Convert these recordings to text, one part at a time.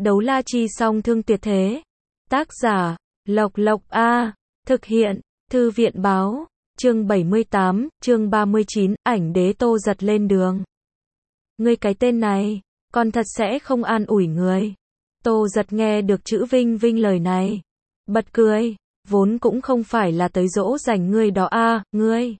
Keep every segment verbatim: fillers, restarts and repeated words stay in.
Đấu la chi song thương tuyệt thế. Tác giả, Lộc Lộc A. Thực hiện, Thư viện báo. Chương bảy mươi tám, chương ba mươi chín, ảnh đế Tô Giật lên đường. Ngươi cái tên này, còn thật sẽ không an ủi người. Tô Giật nghe được chữ Vinh Vinh lời này. Bật cười, vốn cũng không phải là tới dỗ dành ngươi đó a, ngươi.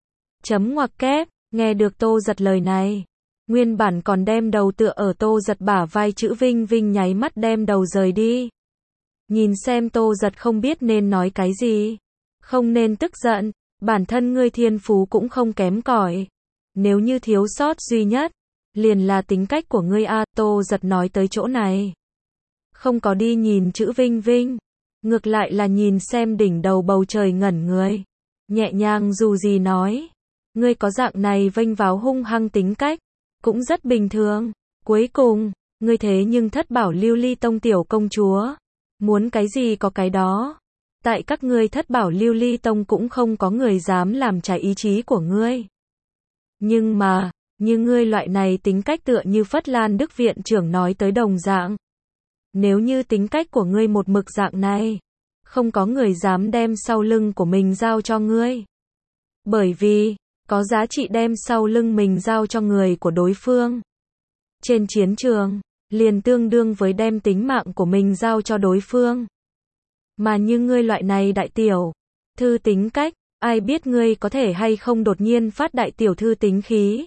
Chấm ngoặc kép, nghe được Tô Giật lời này. Nguyên bản còn đem đầu tựa ở Tô Giật bả vai chữ Vinh Vinh nháy mắt đem đầu rời đi. Nhìn xem Tô Giật không biết nên nói cái gì. Không nên tức giận, bản thân ngươi thiên phú cũng không kém cỏi. Nếu như thiếu sót duy nhất, liền là tính cách của ngươi a. Tô Giật nói tới chỗ này. Không có đi nhìn chữ Vinh Vinh. Ngược lại là nhìn xem đỉnh đầu bầu trời ngẩn người. Nhẹ nhàng dù gì nói. Ngươi có dạng này vênh váo hung hăng tính cách. Cũng rất bình thường. Cuối cùng, ngươi thế nhưng thất bảo lưu ly tông tiểu công chúa. Muốn cái gì có cái đó. Tại các ngươi thất bảo lưu ly tông cũng không có người dám làm trái ý chí của ngươi. Nhưng mà, như ngươi loại này tính cách tựa như Phất Lan Đức viện trưởng nói tới đồng dạng. Nếu như tính cách của ngươi một mực dạng này, không có người dám đem sau lưng của mình giao cho ngươi. Bởi vì, có giá trị đem sau lưng mình giao cho người của đối phương. Trên chiến trường, liền tương đương với đem tính mạng của mình giao cho đối phương. Mà như ngươi loại này đại tiểu thư tính cách, ai biết ngươi có thể hay không đột nhiên phát đại tiểu thư tính khí.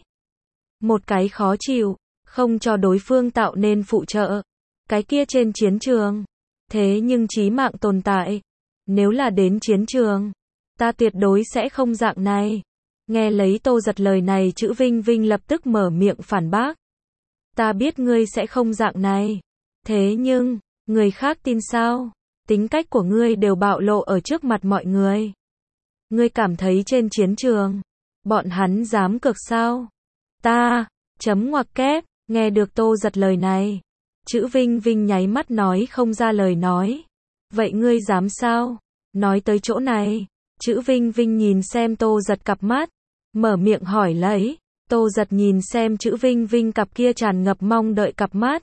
Một cái khó chịu, không cho đối phương tạo nên phụ trợ. Cái kia trên chiến trường, thế nhưng chí mạng tồn tại. Nếu là đến chiến trường, ta tuyệt đối sẽ không dạng này. Nghe lấy Tô Giật lời này chữ Vinh Vinh lập tức mở miệng phản bác. Ta biết ngươi sẽ không dạng này. Thế nhưng, người khác tin sao? Tính cách của ngươi đều bạo lộ ở trước mặt mọi người. Ngươi cảm thấy trên chiến trường, bọn hắn dám cược sao? Ta, chấm ngoặc kép, nghe được Tô Giật lời này. Chữ Vinh Vinh nháy mắt nói không ra lời nói. Vậy ngươi dám sao? Nói tới chỗ này, chữ Vinh Vinh nhìn xem Tô Giật cặp mắt. Mở miệng hỏi lấy. Tô Giật nhìn xem chữ Vinh Vinh cặp kia tràn ngập mong đợi cặp mắt.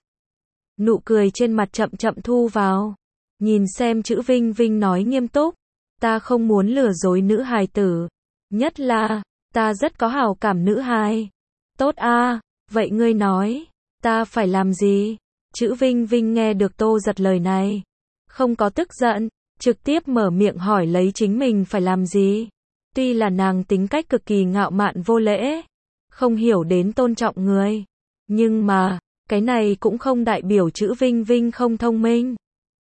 Nụ cười trên mặt chậm chậm thu vào. Nhìn xem chữ Vinh Vinh nói nghiêm túc. Ta không muốn lừa dối nữ hài tử. Nhất là, ta rất có hảo cảm nữ hài. Tốt a, vậy ngươi nói, ta phải làm gì? Chữ Vinh Vinh nghe được Tô Giật lời này. Không có tức giận, trực tiếp mở miệng hỏi lấy chính mình phải làm gì. Tuy là nàng tính cách cực kỳ ngạo mạn vô lễ. Không hiểu đến tôn trọng người. Nhưng mà, cái này cũng không đại biểu chữ Vinh Vinh không thông minh.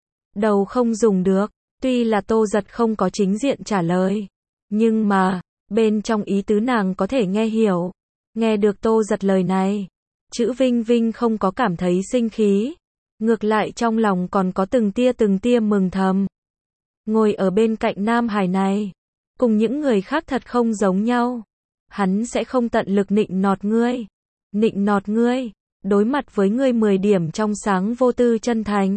Đầu không dùng được, tuy là Tô Giật không có chính diện trả lời. Nhưng mà, bên trong ý tứ nàng có thể nghe hiểu. Nghe được Tô Giật lời này, chữ Vinh Vinh không có cảm thấy sinh khí. Ngược lại trong lòng còn có từng tia từng tia mừng thầm. Ngồi ở bên cạnh Nam Hải này, cùng những người khác thật không giống nhau. Hắn sẽ không tận lực nịnh nọt ngươi. Nịnh nọt ngươi, đối mặt với ngươi mười điểm trong sáng vô tư chân thành.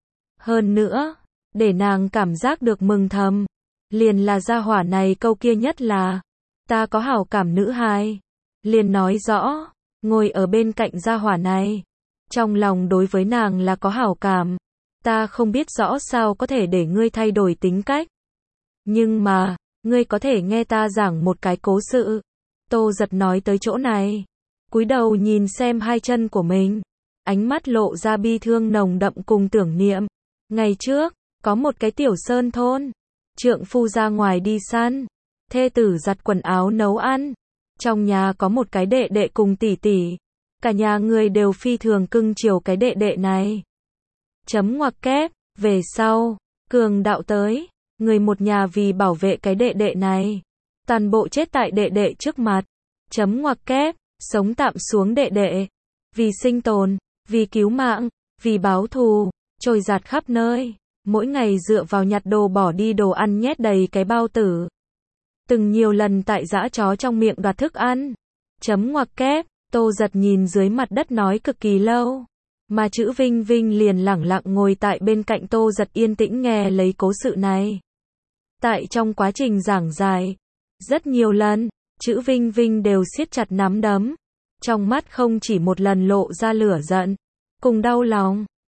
Hơn nữa, để nàng cảm giác được mừng thầm, liền là gia hỏa này câu kia nhất là, ta có hảo cảm nữ hài. Liền nói rõ, ngồi ở bên cạnh gia hỏa này, trong lòng đối với nàng là có hảo cảm. Ta không biết rõ sao có thể để ngươi thay đổi tính cách. Nhưng mà, ngươi có thể nghe ta giảng một cái cố sự. Tô Giật nói tới chỗ này, cúi đầu nhìn xem hai chân của mình, ánh mắt lộ ra bi thương nồng đậm cùng tưởng niệm. Ngày trước, có một cái tiểu sơn thôn, trượng phu ra ngoài đi săn, thê tử giặt quần áo nấu ăn. Trong nhà có một cái đệ đệ cùng tỷ tỷ, cả nhà người đều phi thường cưng chiều cái đệ đệ này. Chấm ngoặc kép, về sau, cường đạo tới, người một nhà vì bảo vệ cái đệ đệ này, toàn bộ chết tại đệ đệ trước mặt. Chấm ngoặc kép, sống tạm xuống đệ đệ, vì sinh tồn, vì cứu mạng, vì báo thù, trôi giạt khắp nơi, mỗi ngày dựa vào nhặt đồ bỏ đi đồ ăn nhét đầy cái bao tử. Từng nhiều lần tại dã chó trong miệng đoạt thức ăn. Chấm ngoặc kép, Tô Giật nhìn dưới mặt đất nói cực kỳ lâu. Mà chữ Vinh Vinh liền lẳng lặng ngồi tại bên cạnh Tô Giật yên tĩnh nghe lấy cố sự này. Tại trong quá trình giảng giải, rất nhiều lần, chữ Vinh Vinh đều siết chặt nắm đấm. Trong mắt không chỉ một lần lộ ra lửa giận, cùng đau lòng.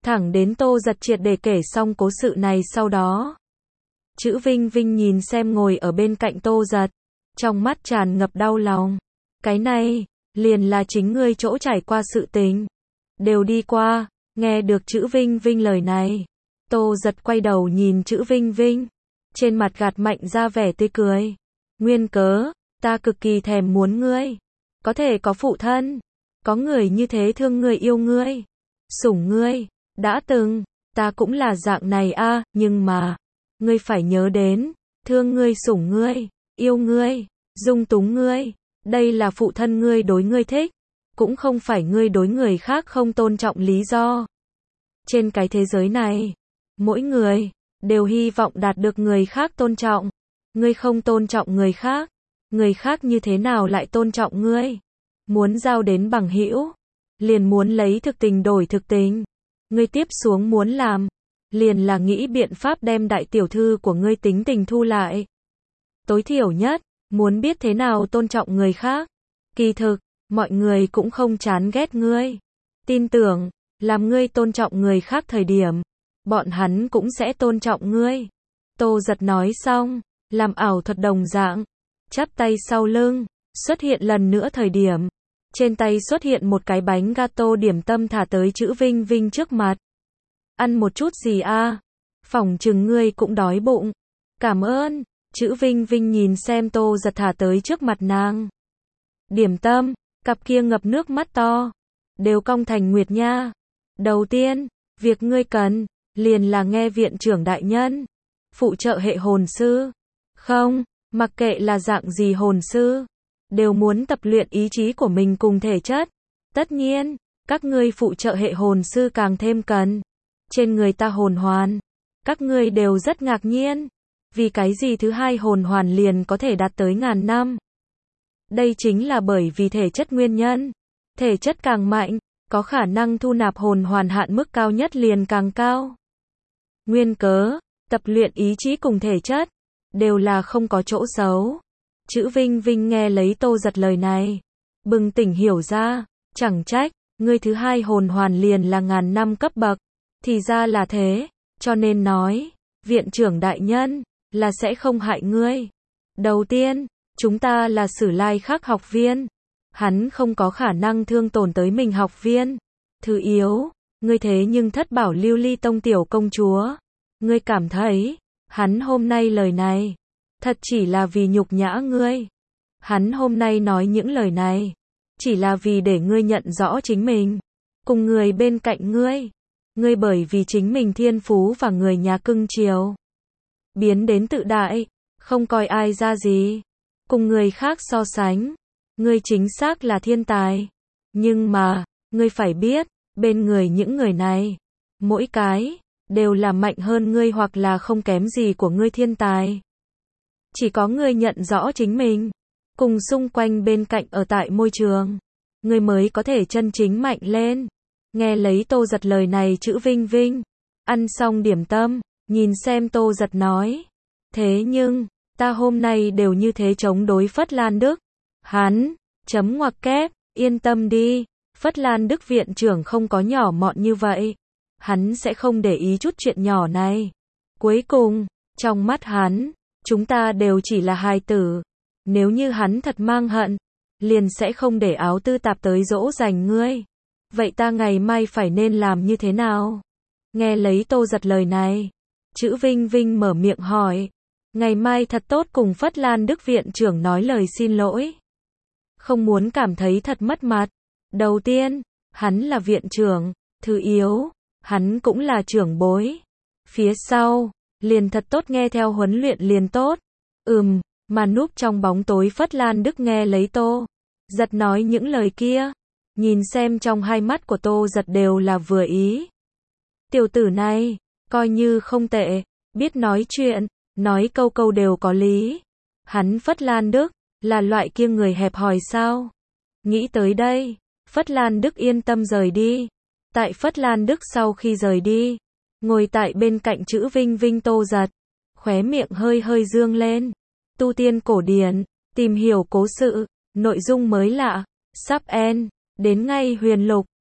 Thẳng đến Tô Giật triệt để kể xong cố sự này sau đó. Chữ Vinh Vinh nhìn xem ngồi ở bên cạnh Tô Giật, trong mắt tràn ngập đau lòng. Cái này, liền là chính ngươi chỗ trải qua sự tình. Đều đi qua, nghe được chữ Vinh Vinh lời này. Tô Giật quay đầu nhìn chữ Vinh Vinh, trên mặt gạt mạnh ra vẻ tươi cười. Nguyên cớ, ta cực kỳ thèm muốn ngươi. Có thể có phụ thân, có người như thế thương ngươi yêu ngươi, sủng ngươi. Đã từng, ta cũng là dạng này a, nhưng mà, ngươi phải nhớ đến, thương ngươi sủng ngươi, yêu ngươi, dung túng ngươi, đây là phụ thân ngươi đối ngươi thích, cũng không phải ngươi đối người khác không tôn trọng lý do. Trên cái thế giới này, mỗi người đều hy vọng đạt được người khác tôn trọng. Ngươi không tôn trọng người khác, người khác như thế nào lại tôn trọng ngươi? Muốn giao đến bằng hữu, liền muốn lấy thực tình đổi thực tình. Ngươi tiếp xuống muốn làm, liền là nghĩ biện pháp đem đại tiểu thư của ngươi tính tình thu lại. Tối thiểu nhất, muốn biết thế nào tôn trọng người khác. Kỳ thực, mọi người cũng không chán ghét ngươi. Tin tưởng, làm ngươi tôn trọng người khác thời điểm, bọn hắn cũng sẽ tôn trọng ngươi. Tô Giật nói xong, làm ảo thuật đồng dạng, chắp tay sau lưng, xuất hiện lần nữa thời điểm. Trên tay xuất hiện một cái bánh gato điểm tâm thả tới chữ Vinh Vinh trước mặt. Ăn một chút gì a? Phỏng chừng ngươi cũng đói bụng. Cảm ơn. Chữ Vinh Vinh nhìn xem Tô Giật thả tới trước mặt nàng. Điểm tâm, cặp kia ngập nước mắt to, đều cong thành nguyệt nha. Đầu tiên, việc ngươi cần, liền là nghe viện trưởng đại nhân, phụ trợ hệ hồn sư. Không, mặc kệ là dạng gì hồn sư, đều muốn tập luyện ý chí của mình cùng thể chất. Tất nhiên, các ngươi phụ trợ hệ hồn sư càng thêm cần. Trên người ta hồn hoàn, các ngươi đều rất ngạc nhiên. Vì cái gì thứ hai hồn hoàn liền có thể đạt tới ngàn năm? Đây chính là bởi vì thể chất nguyên nhân. Thể chất càng mạnh, có khả năng thu nạp hồn hoàn hạn mức cao nhất liền càng cao. Nguyên cớ, tập luyện ý chí cùng thể chất, đều là không có chỗ xấu. Chữ Vinh Vinh nghe lấy Tô Giật lời này, bừng tỉnh hiểu ra, chẳng trách, ngươi thứ hai hồn hoàn liền là ngàn năm cấp bậc. Thì ra là thế, cho nên nói, viện trưởng đại nhân, là sẽ không hại ngươi. Đầu tiên, chúng ta là Sử Lai Khắc học viên. Hắn không có khả năng thương tổn tới mình học viên. Thứ yếu, ngươi thế nhưng thất bảo lưu ly tông tiểu công chúa. Ngươi cảm thấy, hắn hôm nay lời này, thật chỉ là vì nhục nhã ngươi. Hắn hôm nay nói những lời này, chỉ là vì để ngươi nhận rõ chính mình, cùng người bên cạnh ngươi. Ngươi bởi vì chính mình thiên phú và người nhà cưng chiều, biến đến tự đại, không coi ai ra gì, cùng người khác so sánh. Ngươi chính xác là thiên tài. Nhưng mà, ngươi phải biết, bên người những người này, mỗi cái, đều là mạnh hơn ngươi hoặc là không kém gì của ngươi thiên tài. Chỉ có ngươi nhận rõ chính mình, cùng xung quanh bên cạnh ở tại môi trường, ngươi mới có thể chân chính mạnh lên. Nghe lấy Tô Giật lời này chữ Vinh Vinh, ăn xong điểm tâm, nhìn xem Tô Giật nói. Thế nhưng, ta hôm nay đều như thế chống đối Phất Lan Đức. Hắn, chấm ngoặc kép, yên tâm đi, Phất Lan Đức viện trưởng không có nhỏ mọn như vậy. Hắn sẽ không để ý chút chuyện nhỏ này. Cuối cùng, trong mắt hắn, chúng ta đều chỉ là hài tử. Nếu như hắn thật mang hận, liền sẽ không để áo tư tạp tới dỗ dành ngươi. Vậy ta ngày mai phải nên làm như thế nào? Nghe lấy Tô Giật lời này, chữ Vinh Vinh mở miệng hỏi. Ngày mai thật tốt cùng Phất Lan Đức viện trưởng nói lời xin lỗi. Không muốn cảm thấy thật mất mặt. Đầu tiên, hắn là viện trưởng. Thứ yếu, hắn cũng là trưởng bối. Phía sau, liền thật tốt nghe theo huấn luyện liền tốt. Ừm, mà núp trong bóng tối Phất Lan Đức nghe lấy Tô Giật nói những lời kia. Nhìn xem trong hai mắt của Tô Giật đều là vừa ý. Tiểu tử này, coi như không tệ, biết nói chuyện, nói câu câu đều có lý. Hắn Phất Lan Đức, là loại kia người hẹp hòi sao? Nghĩ tới đây, Phất Lan Đức yên tâm rời đi. Tại Phất Lan Đức sau khi rời đi, ngồi tại bên cạnh chữ Vinh Vinh Tô Giật, khóe miệng hơi hơi dương lên. Tu tiên cổ điển, tìm hiểu cố sự, nội dung mới lạ, sắp end, đến ngay huyền lục.